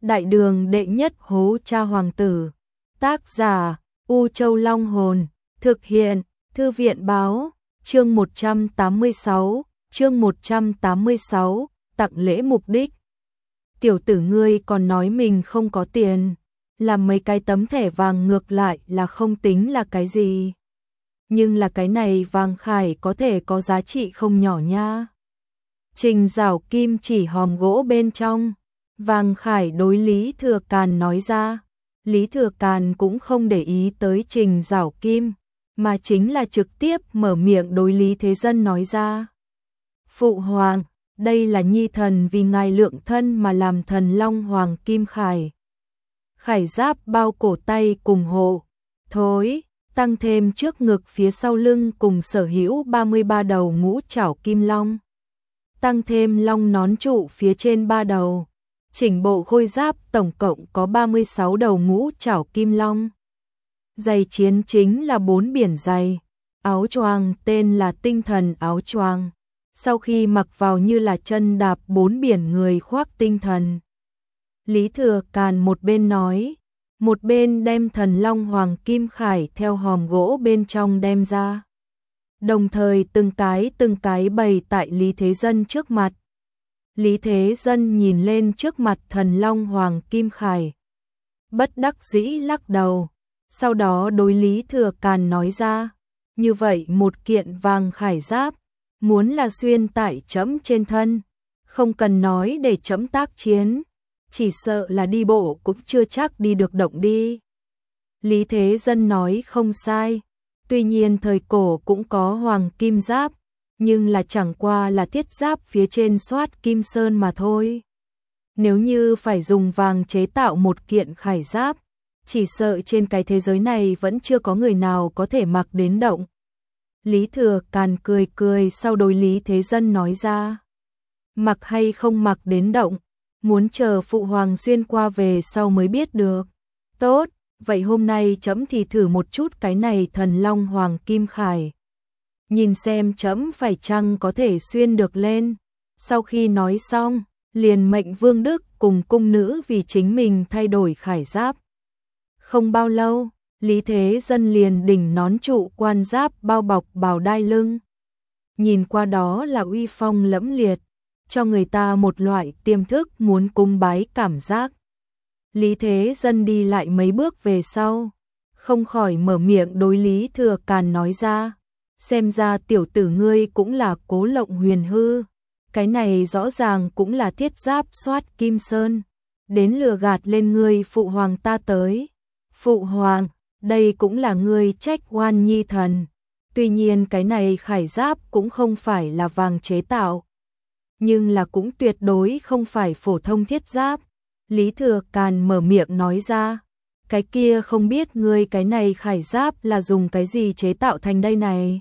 Đại đường đệ nhất hố cha hoàng tử. Tác giả U Châu Long Hồn. Thực hiện Thư viện Báo. Chương 186, tặng lễ mục đích. Tiểu tử ngươi còn nói mình không có tiền, làm mấy cái tấm thẻ vàng ngược lại là không tính là cái gì. Nhưng là cái này vàng khải có thể có giá trị không nhỏ nha. Trình Giảo Kim chỉ hòm gỗ bên trong, vàng khải đối Lý Thừa Càn nói ra. Lý Thừa Càn cũng không để ý tới Trình Giảo Kim, mà chính là trực tiếp mở miệng đối Lý Thế Dân nói ra. Phụ hoàng, đây là nhi thần vì ngài lượng thân mà làm thần long hoàng kim khải. Khải giáp bao cổ tay cùng hộ, thối, tăng thêm trước ngực phía sau lưng cùng sở hữu 33 đầu ngũ trảo kim long. Tăng thêm long nón trụ phía trên 3 đầu. Chỉnh bộ khôi giáp tổng cộng có 36 đầu ngũ trảo kim long. Giày chiến chính là 4 biển giày. Áo choàng tên là tinh thần áo choàng. Sau khi mặc vào như là chân đạp 4 biển người khoác tinh thần. Lý Thừa Càn một bên nói, một bên đem thần long hoàng kim khải theo hòm gỗ bên trong đem ra. Đồng thời từng cái bày tại Lý Thế Dân trước mặt. Lý Thế Dân nhìn lên trước mặt thần long hoàng kim khải, bất đắc dĩ lắc đầu, sau đó đối Lý Thừa Càn nói ra, như vậy một kiện vàng khải giáp, muốn là xuyên tại trẫm trên thân, không cần nói để trẫm tác chiến, chỉ sợ là đi bộ cũng chưa chắc đi được động đi. Lý Thế Dân nói không sai, tuy nhiên thời cổ cũng có hoàng kim giáp, nhưng là chẳng qua là thiết giáp phía trên xoát kim sơn mà thôi. Nếu như phải dùng vàng chế tạo một kiện khải giáp, chỉ sợ trên cái thế giới này vẫn chưa có người nào có thể mặc đến động. Lý Thừa Càn cười cười sau đối Lý Thế Dân nói ra. Mặc hay không mặc đến động, muốn chờ phụ hoàng xuyên qua về sau mới biết được. Tốt, vậy hôm nay trẫm thì thử một chút cái này thần long hoàng kim khải. Nhìn xem trẫm phải chăng có thể xuyên được lên. Sau khi nói xong, liền mệnh Vương Đức cùng cung nữ vì chính mình thay đổi khải giáp. Không bao lâu, Lý Thế Dân liền đỉnh nón trụ quan giáp bao bọc bào đai lưng. Nhìn qua đó là uy phong lẫm liệt, cho người ta một loại tiềm thức muốn cung bái cảm giác. Lý Thế Dân đi lại mấy bước về sau, không khỏi mở miệng đối Lý Thừa Càn nói ra. Xem ra tiểu tử ngươi cũng là Cố Lộng Huyền hư, cái này rõ ràng cũng là thiết giáp xoát kim sơn, đến lừa gạt lên ngươi phụ hoàng ta tới. Phụ hoàng, đây cũng là ngươi trách oan nhi thần, tuy nhiên cái này khải giáp cũng không phải là vàng chế tạo, nhưng là cũng tuyệt đối không phải phổ thông thiết giáp. Lý Thừa Càn mở miệng nói ra, cái kia không biết ngươi cái này khải giáp là dùng cái gì chế tạo thành đây này.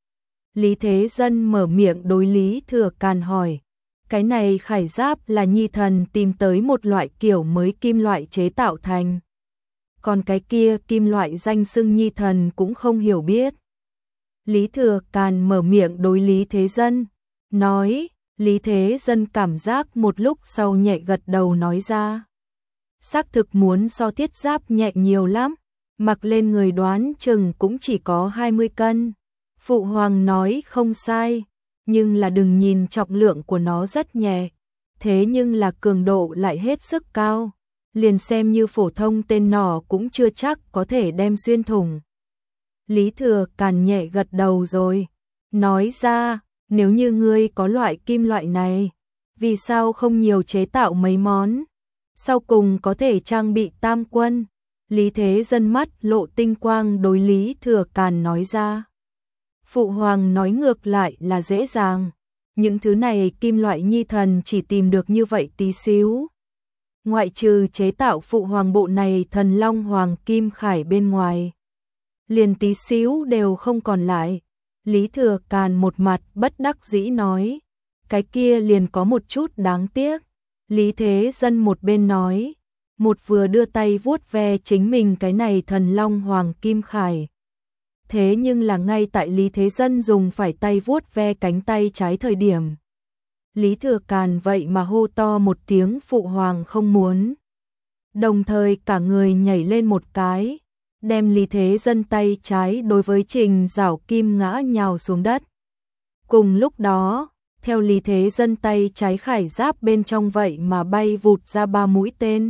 Lý Thế Dân mở miệng đối Lý Thừa Càn hỏi, cái này khải giáp là nhi thần tìm tới một loại kiểu mới kim loại chế tạo thành. Còn cái kia kim loại danh xưng nhi thần cũng không hiểu biết. Lý Thừa Càn mở miệng đối Lý Thế Dân, nói, Lý Thế Dân cảm giác một lúc sau nhẹ gật đầu nói ra. Xác thực muốn so thiết giáp nhẹ nhiều lắm, mặc lên người đoán chừng cũng chỉ có 20 cân. Phụ hoàng nói không sai, nhưng là đừng nhìn trọng lượng của nó rất nhẹ, thế nhưng là cường độ lại hết sức cao, liền xem như phổ thông tên nỏ cũng chưa chắc có thể đem xuyên thủng. Lý Thừa Càn nhẹ gật đầu rồi, nói ra, nếu như ngươi có loại kim loại này, vì sao không nhiều chế tạo mấy món, sau cùng có thể trang bị tam quân. Lý Thế Dân mắt lộ tinh quang đối Lý Thừa Càn nói ra. Phụ hoàng nói ngược lại là dễ dàng, những thứ này kim loại nhi thần chỉ tìm được như vậy tí xíu. Ngoại trừ chế tạo phụ hoàng bộ này thần long hoàng kim khải bên ngoài, liền tí xíu đều không còn lại. Lý Thừa Càn một mặt bất đắc dĩ nói, cái kia liền có một chút đáng tiếc. Lý Thế Dân một bên nói, một vừa đưa tay vuốt ve chính mình cái này thần long hoàng kim khải. Thế nhưng là ngay tại Lý Thế Dân dùng phải tay vuốt ve cánh tay trái thời điểm, Lý Thừa Càn vậy mà hô to một tiếng phụ hoàng không muốn. đồng thời cả người nhảy lên một cái, đem Lý Thế Dân tay trái đối với Trình Giảo Kim ngã nhào xuống đất. Cùng lúc đó, theo Lý Thế Dân tay trái khải giáp bên trong vậy mà bay vụt ra 3 mũi tên.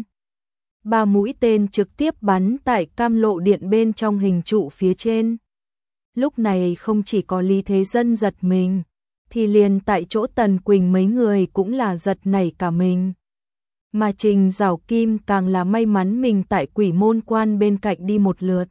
3 mũi tên trực tiếp bắn tại cam lộ điện bên trong hình trụ phía trên. Lúc này không chỉ có Lý Thế Dân giật mình, thì liền tại chỗ Tần Quỳnh mấy người cũng là giật nảy cả mình. Mà Trình Giảo Kim càng là may mắn mình tại Quỷ Môn Quan bên cạnh đi một lượt.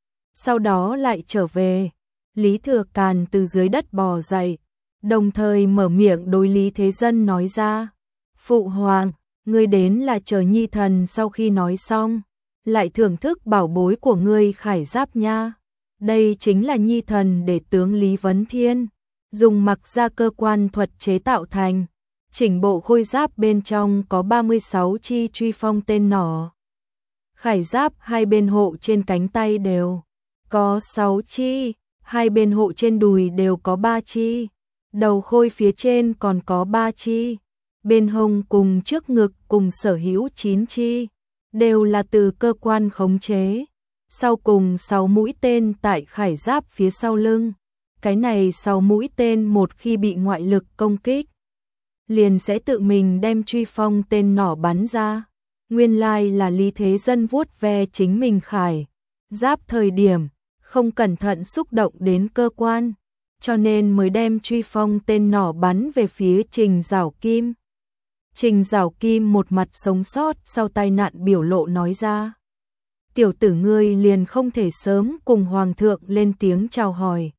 Sau đó lại trở về, Lý Thừa Càn từ dưới đất bò dậy, đồng thời mở miệng đối Lý Thế Dân nói ra, Phụ Hoàng, ngươi đến là chờ nhi thần sau khi nói xong, lại thưởng thức bảo bối của ngươi khải giáp nha. Đây chính là nhi thần để tướng Lý Vấn Thiên dùng mặc ra cơ quan thuật chế tạo thành. Chỉnh bộ khôi giáp bên trong có 36 chi truy phong tên nỏ. Khải giáp hai bên hộ trên cánh tay đều có 6 chi, hai bên hộ trên đùi đều có 3 chi, đầu khôi phía trên còn có 3 chi, bên hông cùng trước ngực cùng sở hữu 9 chi, đều là từ cơ quan khống chế. Sau cùng 6 mũi tên tại khải giáp phía sau lưng. Cái này 6 mũi tên một khi bị ngoại lực công kích, liền sẽ tự mình đem truy phong tên nỏ bắn ra. Nguyên lai là Lý Thế Dân vuốt ve chính mình khải giáp thời điểm, không cẩn thận xúc động đến cơ quan, cho nên mới đem truy phong tên nỏ bắn về phía Trình Giảo Kim. Trình Giảo Kim một mặt sống sót sau tai nạn biểu lộ nói ra. Tiểu tử ngươi liền không thể sớm cùng Hoàng thượng lên tiếng chào hỏi.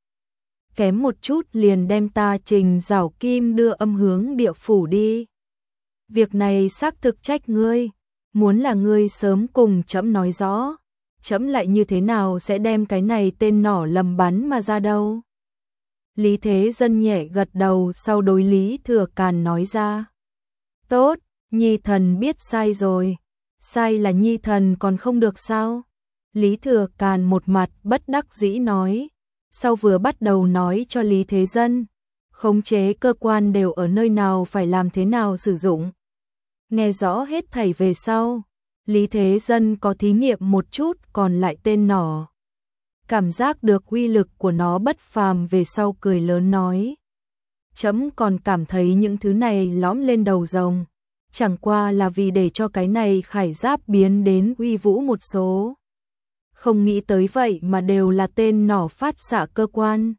Kém một chút liền đem ta Trình Giảo Kim đưa âm hướng địa phủ đi. Việc này xác thực trách ngươi, muốn là ngươi sớm cùng trẫm nói rõ, trẫm lại như thế nào sẽ đem cái này tên nỏ lầm bắn mà ra đâu. Lý Thế Dân nhẹ gật đầu sau đối Lý Thừa Càn nói ra. Tốt, nhi thần biết sai rồi, sai là nhi thần còn không được sao? Lý Thừa Càn một mặt bất đắc dĩ nói. Sau vừa bắt đầu nói cho Lý Thế Dân, khống chế cơ quan đều ở nơi nào phải làm thế nào sử dụng. Nghe rõ hết thảy về sau, Lý Thế Dân có thí nghiệm một chút còn lại tên nỏ. Cảm giác được uy lực của nó bất phàm về sau cười lớn nói. Chấm còn cảm thấy những thứ này lõm lên đầu rồng, chẳng qua là vì để cho cái này khải giáp biến đến uy vũ một số. Không nghĩ tới vậy mà đều là tên nỏ phát xạ cơ quan.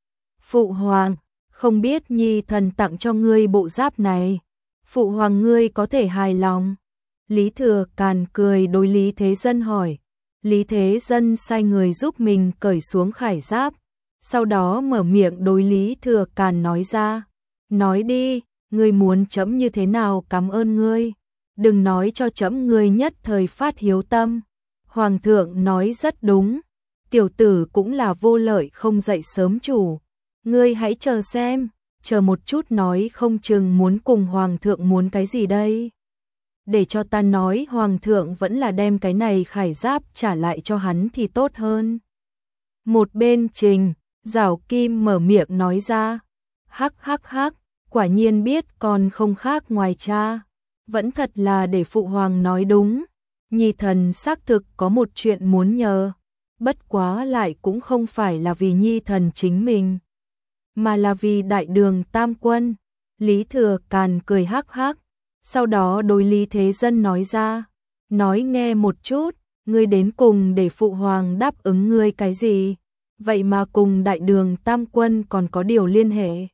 Phụ Hoàng, không biết nhi thần tặng cho ngươi bộ giáp này, Phụ Hoàng ngươi có thể hài lòng. Lý Thừa Càn cười đối Lý Thế Dân hỏi. Lý Thế Dân sai người giúp mình cởi xuống khải giáp, sau đó mở miệng đối Lý Thừa Càn nói ra. Nói đi, ngươi muốn chấm như thế nào cảm ơn ngươi, đừng nói cho chấm ngươi nhất thời phát hiếu tâm. Hoàng thượng nói rất đúng, tiểu tử cũng là vô lợi không dậy sớm chủ. Ngươi hãy chờ xem, chờ một chút nói không chừng muốn cùng Hoàng thượng muốn cái gì đây. Để cho ta nói Hoàng thượng vẫn là đem cái này khải giáp trả lại cho hắn thì tốt hơn. Một bên Trình Giảo Kim mở miệng nói ra. Hắc hắc hắc, quả nhiên biết còn không khác ngoài cha. Vẫn thật là để Phụ Hoàng nói đúng. Nhi thần xác thực có một chuyện muốn nhờ, bất quá lại cũng không phải là vì nhi thần chính mình, mà là vì đại đường tam quân. Lý Thừa Càn cười hắc hắc, sau đó đối Lý Thế Dân nói ra, nói nghe một chút, ngươi đến cùng để Phụ Hoàng đáp ứng ngươi cái gì, vậy mà cùng đại đường tam quân còn có điều liên hệ.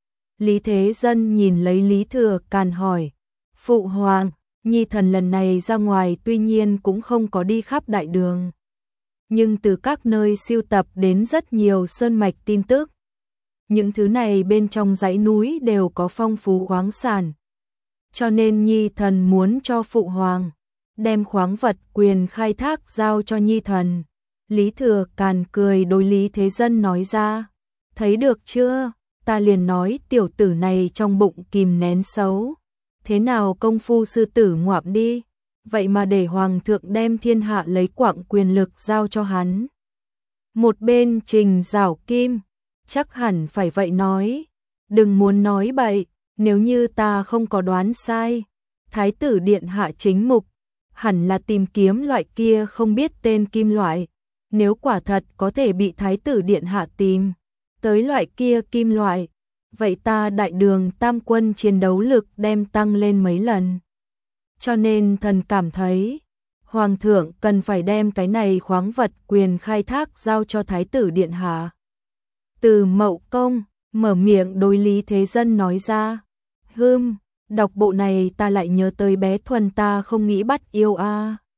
Lý Thế Dân nhìn lấy Lý Thừa Càn hỏi, Phụ Hoàng, nhi thần lần này ra ngoài tuy nhiên cũng không có đi khắp đại đường, nhưng từ các nơi siêu tập đến rất nhiều sơn mạch tin tức. Những thứ này bên trong dãy núi đều có phong phú khoáng sản, cho nên nhi thần muốn cho Phụ Hoàng đem khoáng vật quyền khai thác giao cho nhi thần. Lý Thừa Càn cười đối Lý Thế Dân nói ra, thấy được chưa, ta liền nói tiểu tử này trong bụng kìm nén xấu. Thế nào công phu sư tử ngoạm đi, vậy mà để Hoàng thượng đem thiên hạ lấy quạng quyền lực giao cho hắn. Một bên Trình Giảo Kim, chắc hẳn phải vậy nói, đừng muốn nói bậy, nếu như ta không có đoán sai, Thái tử Điện Hạ chính mục, hẳn là tìm kiếm loại kia không biết tên kim loại. Nếu quả thật có thể bị Thái tử Điện Hạ tìm tới loại kia kim loại, vậy ta Đại Đường Tam Quân chiến đấu lực đem tăng lên mấy lần. Cho nên thần cảm thấy, Hoàng thượng cần phải đem cái này khoáng vật quyền khai thác giao cho Thái tử Điện Hạ. Từ Mậu Công mở miệng đối Lý Thế Dân nói ra, đọc bộ này ta lại nhớ tới bé Thuần ta không nghĩ bắt yêu a.